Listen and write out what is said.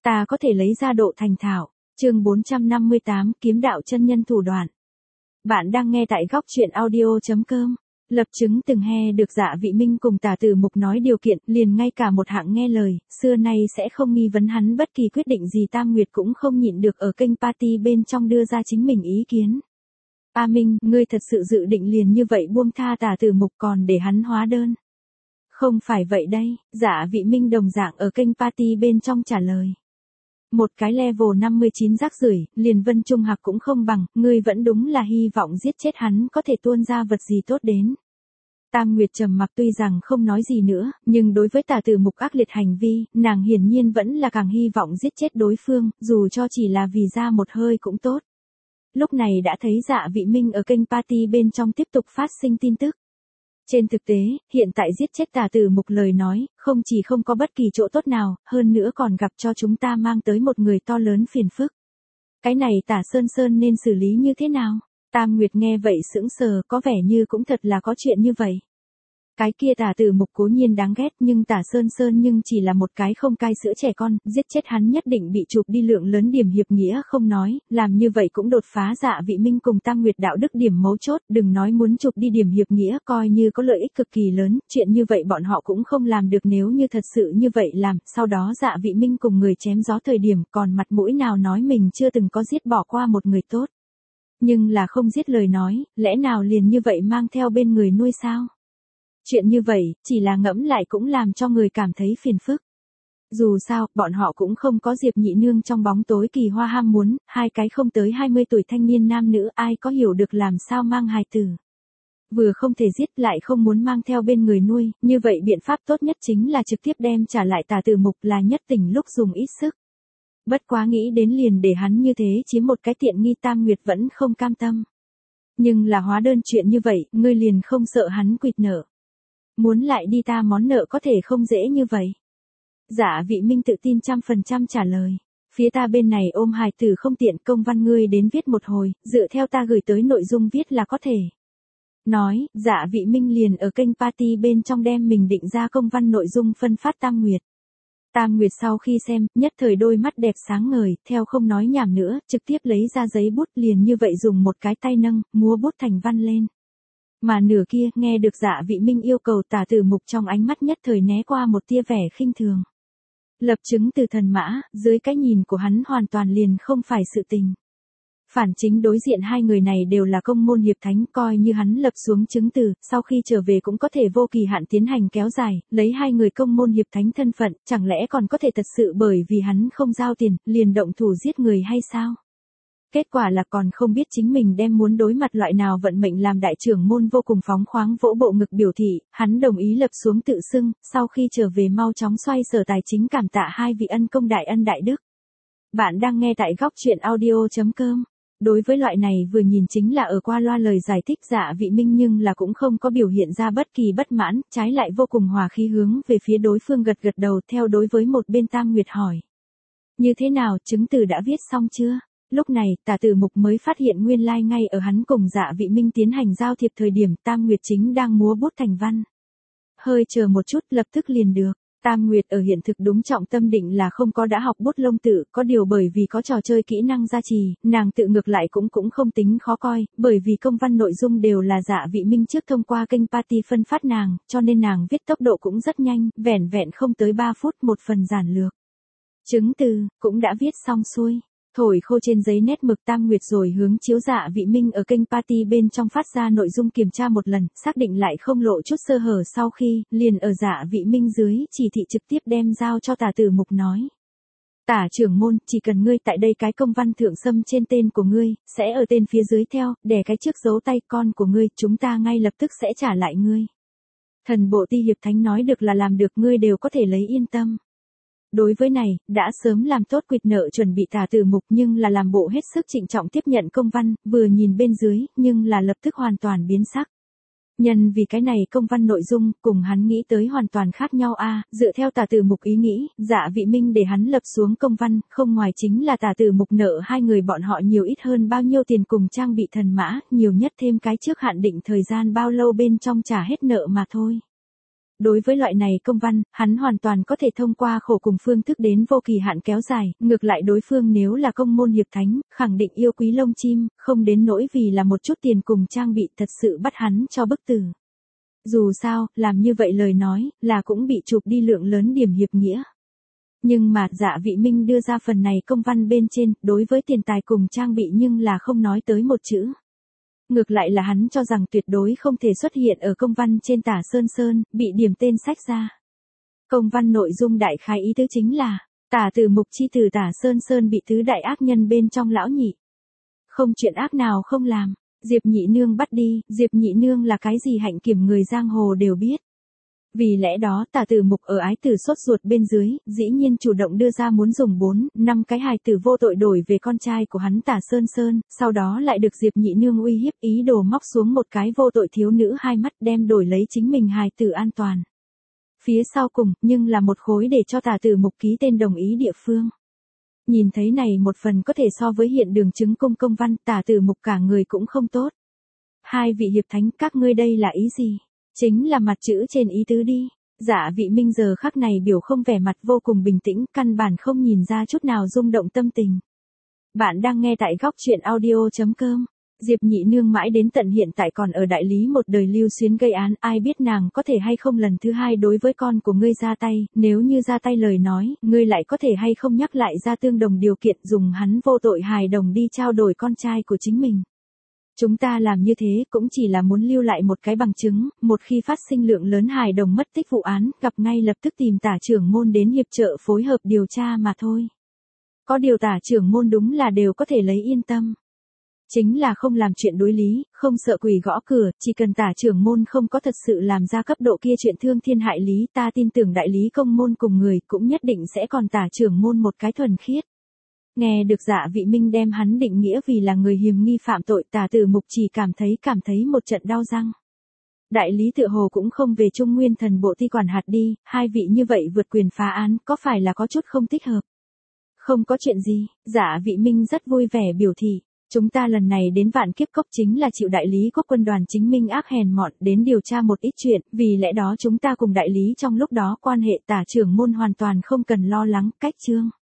Ta có thể lấy ra độ thành thạo. Chương 458, kiếm đạo chân nhân thủ đoạn. Bạn đang nghe tại góc truyện audio.com. Lập chứng từng he được Dạ Vị Minh cùng Tả Tử Mục nói điều kiện, liền ngay cả một hạng nghe lời, xưa nay sẽ không nghi vấn hắn bất kỳ quyết định gì. Tam Nguyệt cũng không nhịn được ở kênh party bên trong đưa ra chính mình ý kiến. A Minh, ngươi thật sự dự định liền như vậy buông tha Tả Tử Mục còn để hắn hóa đơn? Không phải vậy đây, Dạ Vị Minh đồng dạng ở kênh party bên trong trả lời. Một cái level 59 rác rưởi, liền Vân Trung Hạc cũng không bằng, ngươi vẫn đúng là hy vọng giết chết hắn có thể tuôn ra vật gì tốt đến. Tam Nguyệt trầm mặc, tuy rằng không nói gì nữa, nhưng đối với Tả Tử Mục ác liệt hành vi, nàng hiển nhiên vẫn là càng hy vọng giết chết đối phương, dù cho chỉ là vì ra một hơi cũng tốt. Lúc này đã thấy Dạ Vị Minh ở kênh party bên trong tiếp tục phát sinh tin tức. Trên thực tế, hiện tại giết chết Tả Tử Mục lời nói, không chỉ không có bất kỳ chỗ tốt nào, hơn nữa còn gặp cho chúng ta mang tới một người to lớn phiền phức. Cái này Tả Sơn Sơn nên xử lý như thế nào? Tam Nguyệt nghe vậy sững sờ, có vẻ như cũng thật là có chuyện như vậy. Cái kia Tả Tử Mục cố nhiên đáng ghét, nhưng Tả Sơn Sơn nhưng chỉ là một cái không cai sữa trẻ con, giết chết hắn nhất định bị chụp đi lượng lớn điểm hiệp nghĩa không nói, làm như vậy cũng đột phá Dạ Vị Minh cùng Tam Nguyệt đạo đức điểm mấu chốt, đừng nói muốn chụp đi điểm hiệp nghĩa, coi như có lợi ích cực kỳ lớn, chuyện như vậy bọn họ cũng không làm được. Nếu như thật sự như vậy làm, sau đó Dạ Vị Minh cùng người chém gió thời điểm còn mặt mũi nào nói mình chưa từng có giết bỏ qua một người tốt. Nhưng là không giết lời nói, lẽ nào liền như vậy mang theo bên người nuôi sao? Chuyện như vậy, chỉ là ngẫm lại cũng làm cho người cảm thấy phiền phức. Dù sao, bọn họ cũng không có Diệp nhị nương trong bóng tối kỳ hoa ham muốn, hai cái không tới 20 tuổi thanh niên nam nữ ai có hiểu được làm sao mang hài tử. Vừa không thể giết lại không muốn mang theo bên người nuôi, như vậy biện pháp tốt nhất chính là trực tiếp đem trả lại Tả Tử Mục, là nhất tỉnh lúc dùng ít sức. Bất quá nghĩ đến liền để hắn như thế chiếm một cái tiện nghi, Tam Nguyệt vẫn không cam tâm. Nhưng là hóa đơn chuyện như vậy, ngươi liền không sợ hắn quỵt nợ? Muốn lại đi ta món nợ có thể không dễ như vậy. Dạ Vị Minh tự tin 100% trả lời. Phía ta bên này ôm hài tử không tiện, công văn ngươi đến viết một hồi, dựa theo ta gửi tới nội dung viết là có thể. Nói, Dạ Vị Minh liền ở kênh party bên trong đem mình định ra công văn nội dung phân phát Tam Nguyệt. Tam Nguyệt sau khi xem, nhất thời đôi mắt đẹp sáng ngời, theo không nói nhảm nữa, trực tiếp lấy ra giấy bút, liền như vậy dùng một cái tay nâng, múa bút thành văn lên. Mà nửa kia, nghe được Dạ Vị Minh yêu cầu, Tả Tử Mục trong ánh mắt nhất thời né qua một tia vẻ khinh thường. Lập chứng từ thần mã, dưới cái nhìn của hắn hoàn toàn liền không phải sự tình. Phản chính đối diện hai người này đều là công môn hiệp thánh, coi như hắn lập xuống chứng từ, sau khi trở về cũng có thể vô kỳ hạn tiến hành kéo dài, lấy hai người công môn hiệp thánh thân phận, chẳng lẽ còn có thể thật sự bởi vì hắn không giao tiền, liền động thủ giết người hay sao? Kết quả là còn không biết chính mình đem muốn đối mặt loại nào vận mệnh, làm đại trưởng môn vô cùng phóng khoáng vỗ bộ ngực biểu thị, hắn đồng ý lập xuống tự xưng, sau khi trở về mau chóng xoay sở tài chính cảm tạ hai vị ân công đại ân đại đức. Bạn đang nghe tại góc truyện audio.com. Đối với loại này vừa nhìn chính là ở qua loa lời giải thích Dạ Vị Minh, nhưng là cũng không có biểu hiện ra bất kỳ bất mãn, trái lại vô cùng hòa khí hướng về phía đối phương gật gật đầu, theo đối với một bên Tam Nguyệt hỏi. Như thế nào, chứng từ đã viết xong chưa? Lúc này, Tả Tử Mục mới phát hiện nguyên lai ngay ở hắn cùng Dạ Vị Minh tiến hành giao thiệp thời điểm, Tam Nguyệt chính đang múa bút thành văn. Hơi chờ một chút, lập tức liền được. Tam Nguyệt ở hiện thực đúng trọng tâm định là không có đã học bút lông tự, có điều bởi vì có trò chơi kỹ năng gia trì, nàng tự ngược lại cũng không tính khó coi, bởi vì công văn nội dung đều là Dạ Vị Minh trước thông qua kênh party phân phát nàng, cho nên nàng viết tốc độ cũng rất nhanh, vẻn vẹn không tới 3 phút một phần giản lược. Chứng từ, cũng đã viết xong xuôi. Thổi khô trên giấy nét mực, Tam Nguyệt rồi hướng chiếu Dạ Vị Minh ở kênh party bên trong phát ra nội dung kiểm tra một lần, xác định lại không lộ chút sơ hở, sau khi, liền ở Dạ Vị Minh dưới chỉ thị trực tiếp đem giao cho Tả Tử Mục nói. Tả trưởng môn, chỉ cần ngươi tại đây cái công văn thượng xâm trên tên của ngươi, sẽ ở tên phía dưới theo, đè cái trước dấu tay con của ngươi, chúng ta ngay lập tức sẽ trả lại ngươi. Thần bộ ti hiệp thánh nói được là làm được, ngươi đều có thể lấy yên tâm. Đối với này, đã sớm làm tốt quỵt nợ chuẩn bị Tả Tử Mục, nhưng là làm bộ hết sức trịnh trọng tiếp nhận công văn, vừa nhìn bên dưới, nhưng là lập tức hoàn toàn biến sắc. Nhân vì cái này công văn nội dung, cùng hắn nghĩ tới hoàn toàn khác nhau a. Dựa theo Tả Tử Mục ý nghĩ, Dạ Vị Minh để hắn lập xuống công văn, không ngoài chính là Tả Tử Mục nợ hai người bọn họ nhiều ít hơn bao nhiêu tiền cùng trang bị thần mã, nhiều nhất thêm cái trước hạn định thời gian bao lâu bên trong trả hết nợ mà thôi. Đối với loại này công văn, hắn hoàn toàn có thể thông qua khổ cùng phương thức đến vô kỳ hạn kéo dài, ngược lại đối phương nếu là công môn hiệp thánh, khẳng định yêu quý lông chim, không đến nỗi vì là một chút tiền cùng trang bị thật sự bắt hắn cho bức tử. Dù sao, làm như vậy lời nói, là cũng bị chụp đi lượng lớn điểm hiệp nghĩa. Nhưng mà Dạ Vị Minh đưa ra phần này công văn bên trên, đối với tiền tài cùng trang bị nhưng là không nói tới một chữ. Ngược lại là hắn cho rằng tuyệt đối không thể xuất hiện ở công văn trên Tả Sơn Sơn, bị điểm tên sách ra. Công văn nội dung đại khái ý tứ chính là, Tả Tử Mục chi từ Tả Sơn Sơn bị tứ đại ác nhân bên trong lão nhị. Không chuyện ác nào không làm, Diệp Nhị Nương bắt đi, Diệp Nhị Nương là cái gì hạnh kiểm người giang hồ đều biết. Vì lẽ đó Tả Tử Mục ở ái tử sốt ruột bên dưới, dĩ nhiên chủ động đưa ra muốn dùng 4-5 cái hài tử vô tội đổi về con trai của hắn Tả Sơn Sơn, sau đó lại được Diệp Nhị Nương uy hiếp ý đồ móc xuống một cái vô tội thiếu nữ hai mắt đem đổi lấy chính mình hài tử an toàn. Phía sau cùng, nhưng là một khối để cho Tả Tử Mục ký tên đồng ý địa phương. Nhìn thấy này một phần có thể so với hiện đường chứng công công văn, Tả Tử Mục cả người cũng không tốt. Hai vị hiệp thánh, các ngươi đây là ý gì? Chính là mặt chữ trên ý tứ đi. Dạ Vị Minh giờ khắc này biểu không vẻ mặt vô cùng bình tĩnh, căn bản không nhìn ra chút nào rung động tâm tình. Bạn đang nghe tại góc truyện audio.com. Diệp Nhị Nương mãi đến tận hiện tại còn ở đại lý một đời lưu xuyến gây án, ai biết nàng có thể hay không lần thứ hai đối với con của ngươi ra tay, nếu như ra tay lời nói, ngươi lại có thể hay không nhắc lại ra tương đồng điều kiện dùng hắn vô tội hài đồng đi trao đổi con trai của chính mình. Chúng ta làm như thế cũng chỉ là muốn lưu lại một cái bằng chứng, một khi phát sinh lượng lớn hài đồng mất tích vụ án, gặp ngay lập tức tìm Tả trưởng môn đến hiệp trợ phối hợp điều tra mà thôi. Có điều Tả trưởng môn đúng là đều có thể lấy yên tâm. Chính là không làm chuyện đối lý, không sợ quỷ gõ cửa, chỉ cần Tả trưởng môn không có thật sự làm ra cấp độ kia chuyện thương thiên hại lý, ta tin tưởng đại lý công môn cùng người cũng nhất định sẽ còn Tả trưởng môn một cái thuần khiết. Nghe được Dạ Vị Minh đem hắn định nghĩa vì là người hiềm nghi phạm tội, Tả Tử Mục chỉ cảm thấy một trận đau răng. Đại lý tựa hồ cũng không về Trung Nguyên Thần Bộ ti quản hạt đi, hai vị như vậy vượt quyền phá án, có phải là có chút không thích hợp? Không có chuyện gì, Dạ Vị Minh rất vui vẻ biểu thị. Chúng ta lần này đến Vạn Kiếp Cốc chính là chịu đại lý quốc quân đoàn chính minh ác hèn mọn đến điều tra một ít chuyện, vì lẽ đó chúng ta cùng đại lý trong lúc đó quan hệ Tả trưởng môn hoàn toàn không cần lo lắng, cách chương.